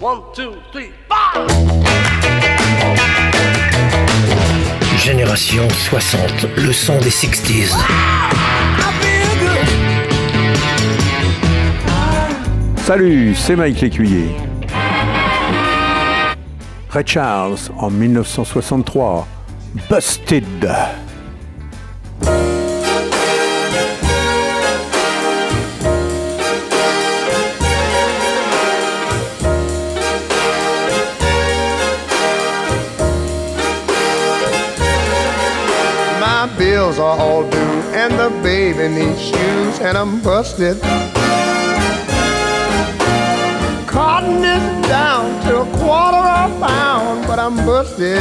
1, 2, 3, 4. Génération 60, le son des 60s. Salut, c'est Mike L'Écuyer. Ray Charles en 1963, Busted. My bills are all due and the baby needs shoes and I'm busted. Cotton is down to a quarter a pound, but I'm busted.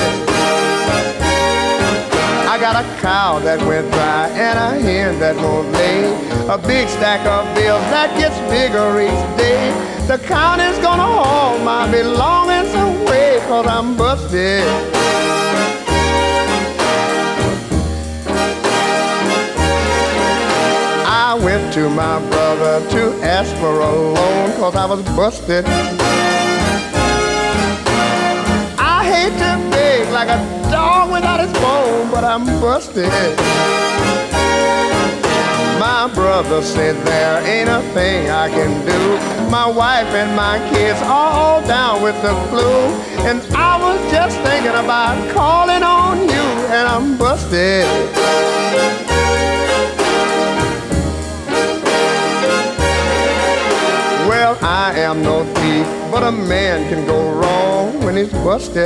I got a cow that went dry and a hen that won't lay. A big stack of bills that gets bigger each day. The county's gonna haul my belongings away 'cause I'm busted. I went to my brother to ask for a loan 'cause I was busted. I hate to beg like a dog without his bone, but I'm busted. My brother said there ain't a thing I can do. My wife and my kids are all down with the flu, and I was just thinking about calling on you, and I'm busted. Well, I am no thief, but a man can go wrong when he's busted.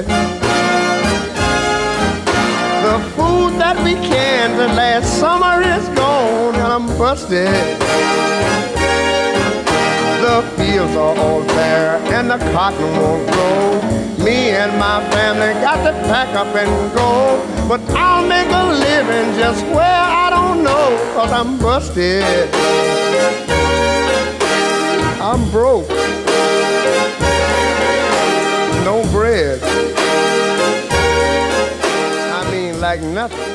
The food that we canned last summer is gone, and I'm busted. The fields are all bare, and the cotton won't grow. Me and my family got to pack up and go, but I'll make a living just where I don't know, 'cause I'm busted. I'm broke. No bread. I mean, like nothing.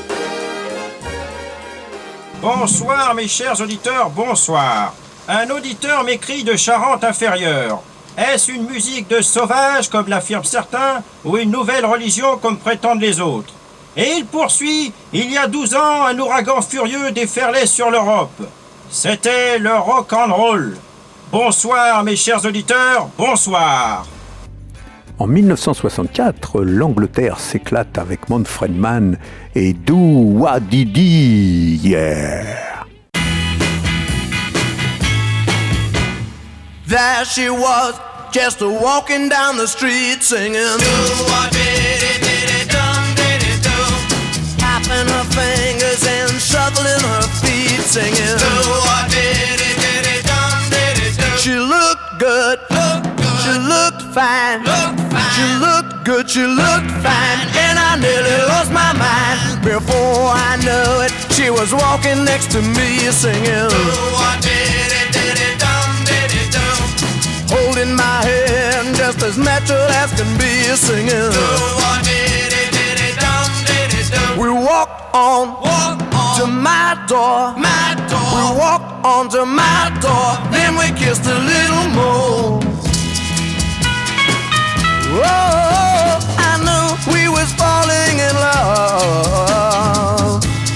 Bonsoir mes chers auditeurs, bonsoir. Un auditeur m'écrit de Charente-Inférieure. Est-ce une musique de sauvage comme l'affirment certains ou une nouvelle religion comme prétendent les autres? Et il poursuit, il y a 12 ans, un ouragan furieux déferlait sur l'Europe. C'était le rock and roll. Bonsoir mes chers auditeurs, bonsoir. En 1964, l'Angleterre s'éclate avec Manfred Mann et Do Wah Didi, yeah. There she was, just walking down the street singing do-wah-diddy-diddy-dum-diddy-do, tapping her fingers and shuffling her feet singing do-wah-diddy-diddy-dum-diddy-do. She looked good, she looked fine, she looked good, she looked fine, and I nearly lost my mind. Before I knew it, she was walking next to me singing do-wah-diddy-diddy-dum-diddy-do, holding my hand just as natural as can be singing do-wah-diddy-diddy-dum-diddy-do. We walked on to my door, we walked on to my door, then we kissed a little more. Oh, I knew we was falling in love.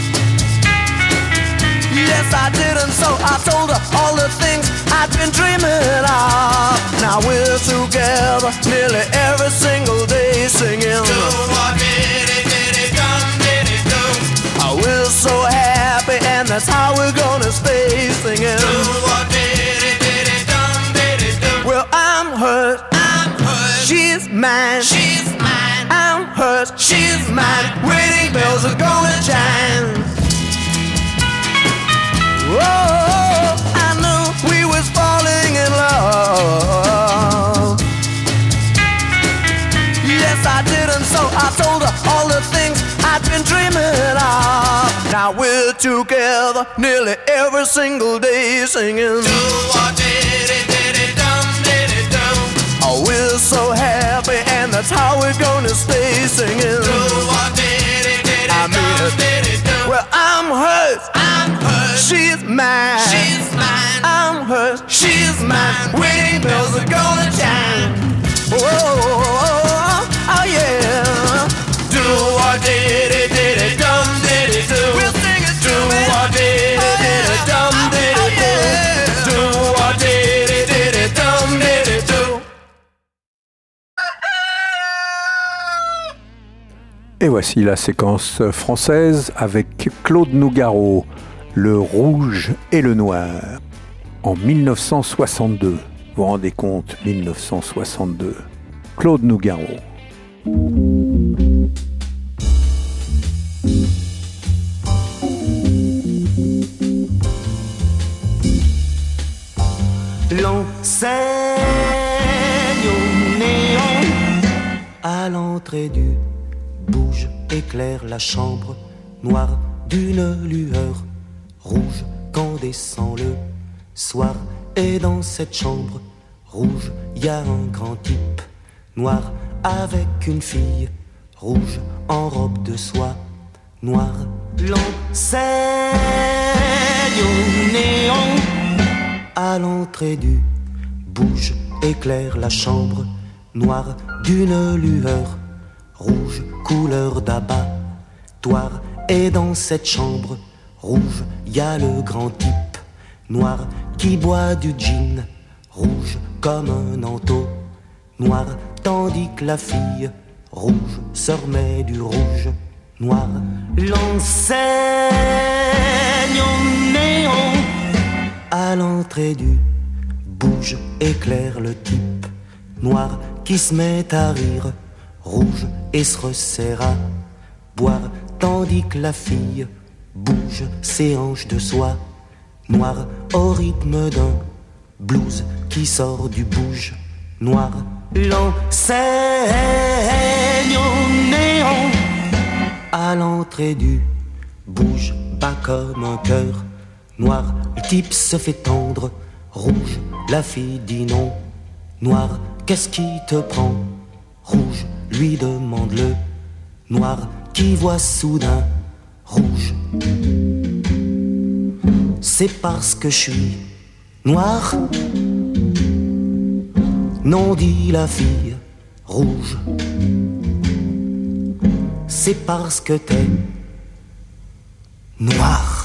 Yes, I did, and so I told her all the things I'd been dreaming of. Now we're together nearly every single day singing do-wah-diddy-diddy-dum-diddy-do. Oh, we're so happy, and that's how we're gonna stay singing do-wah-diddy-diddy-dum-diddy-do. Well, I'm hers, she's mine, I'm hers, she's mine. Wedding bells are gonna chime. Oh, I knew we was falling in love. Yes, I did, and so I told her all the things I'd been dreaming of. Now we're together nearly every single day singing do-wah-diddy-diddy-dum-diddy-do. Oh, we're so happy, and that's how we're gonna stay singing do-wah-diddy-diddy-dum-diddy-do. Well, I'm hers, she's mine, I'm hers, she's mine. Wedding bells are gonna chime. Oh, Et voici la séquence française avec Claude Nougaro, Le rouge et le noir, en 1962. Vous vous rendez compte, 1962. Claude Nougaro. L'enseigne au néon à l'entrée du bouge éclaire la chambre noire d'une lueur rouge quand descend le soir. Et dans cette chambre rouge, y a un grand type noir avec une fille rouge en robe de soie noire. L'enseigne au néon à l'entrée du bouge éclaire la chambre noire d'une lueur rouge couleur d'abattoir. Et dans cette chambre rouge, y a le grand type noir qui boit du gin rouge comme un entonnoir, tandis que la fille rouge se remet du rouge noir. L'enseigne au néon à l'entrée du bouge éclaire le type noir qui se met à rire rouge et se resserre à boire, tandis que la fille bouge ses hanches de soie noire au rythme d'un blues qui sort du bouge noir. L'enseigne au néon à l'entrée du bouge bat comme un cœur noir. Le type se fait tendre rouge, la fille dit non noir. Qu'est-ce qui te prend rouge, lui demande le noir qui voit soudain rouge. C'est parce que je suis noir, non, dit la fille rouge. C'est parce que t'es noir.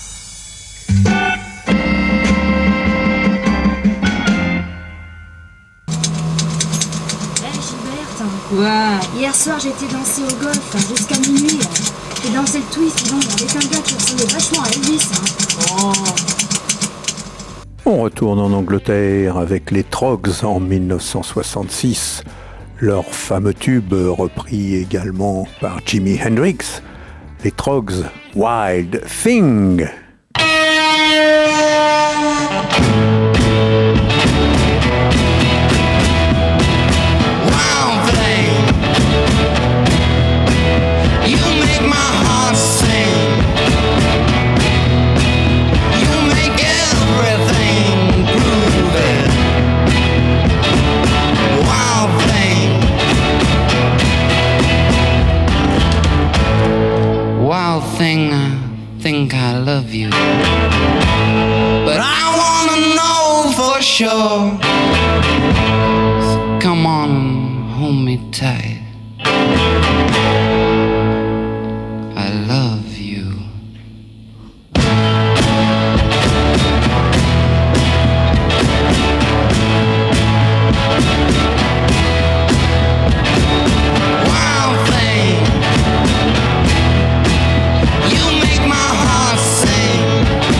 Ouais. Hier soir j'étais danser au golf jusqu'à minuit. J'ai dansé le twist donc avec un gars qui ressemblait vachement à Elvis. Oh. On retourne en Angleterre avec les Troggs en 1966. Leur fameux tube repris également par Jimi Hendrix. Les Troggs, Wild Thing. Thing, I think I love you, but I wanna know for sure. So come on and hold me tight. I love you. Wild thing, you make my heart sing.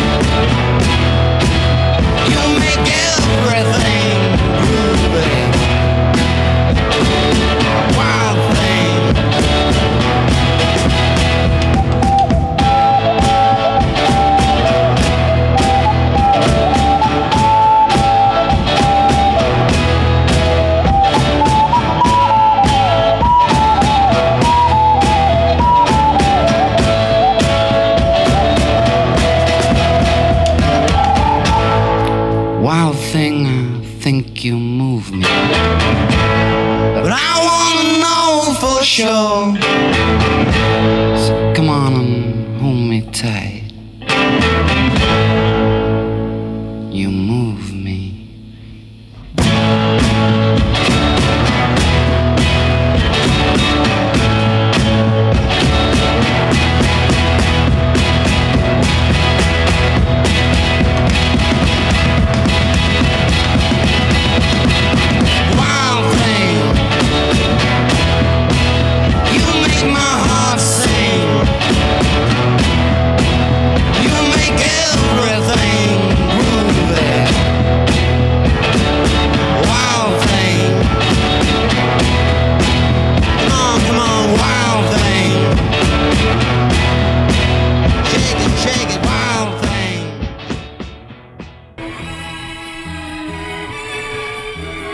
You make everything groovy. Wild thing. Wild thing, I think you move me, but I wanna know for sure. So come on and hold me tight. You move me. Wild thing, you make my heart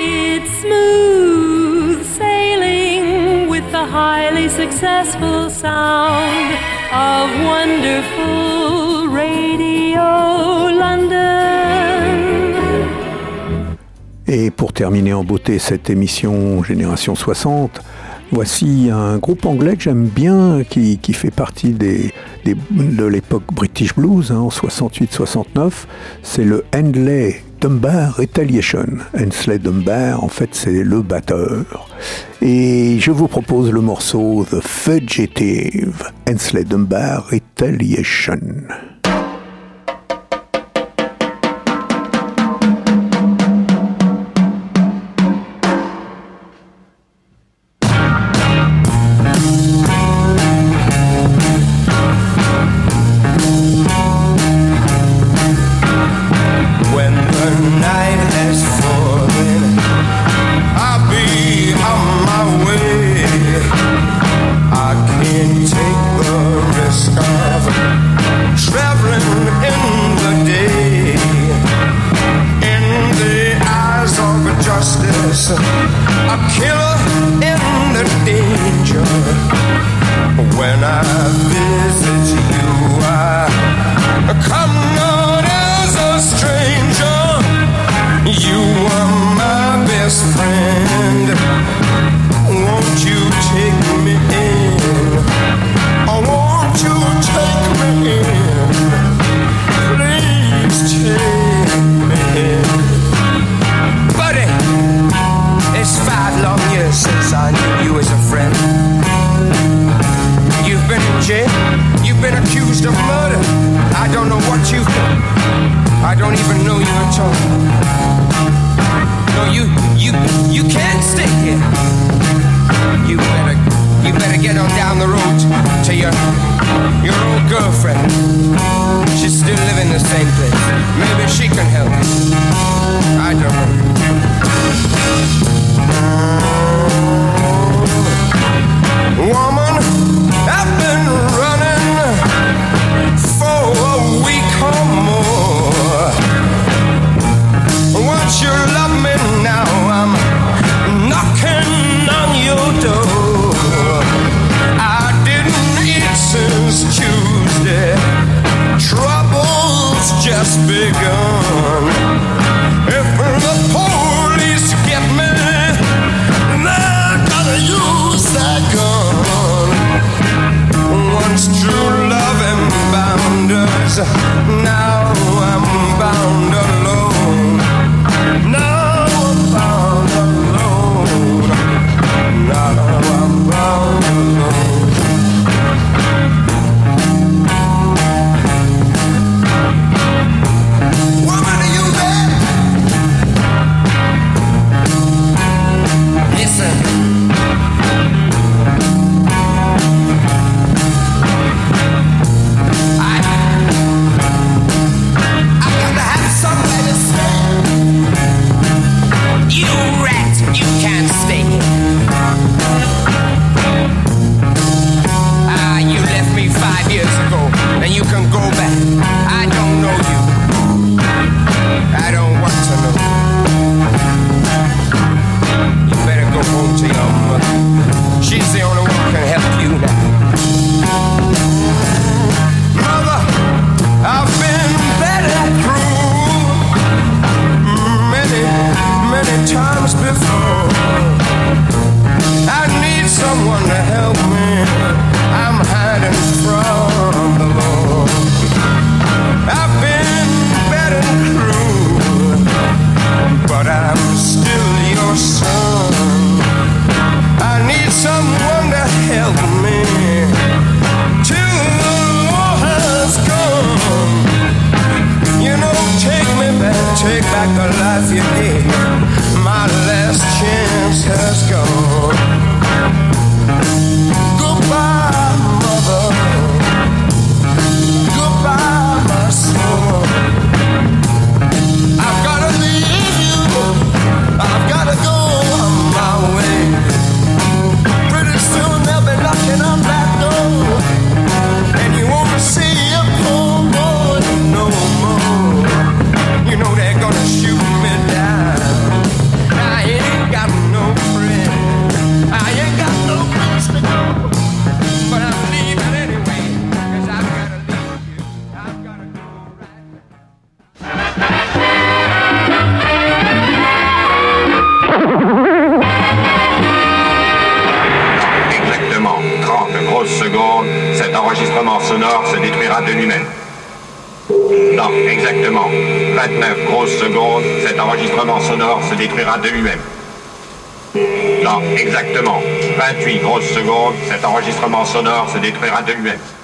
It's smooth sailing with the highly successful sound of wonderful Radio London. Et pour terminer en beauté cette émission Génération 60, voici un groupe anglais que j'aime bien, qui fait partie de l'époque British Blues, en 68-69. C'est le Henley Dunbar Retaliation. Henley Dunbar, en fait, c'est le batteur. Et je vous propose le morceau The Fugitive, Henley Dunbar Retaliation. Take back the life you gave, my last chance. grosses secondes, cet enregistrement sonore se détruira de lui-même. Non, exactement. 29 grosses secondes, cet enregistrement sonore se détruira de lui-même. Non, exactement. 28 grosses secondes, cet enregistrement sonore se détruira de lui-même.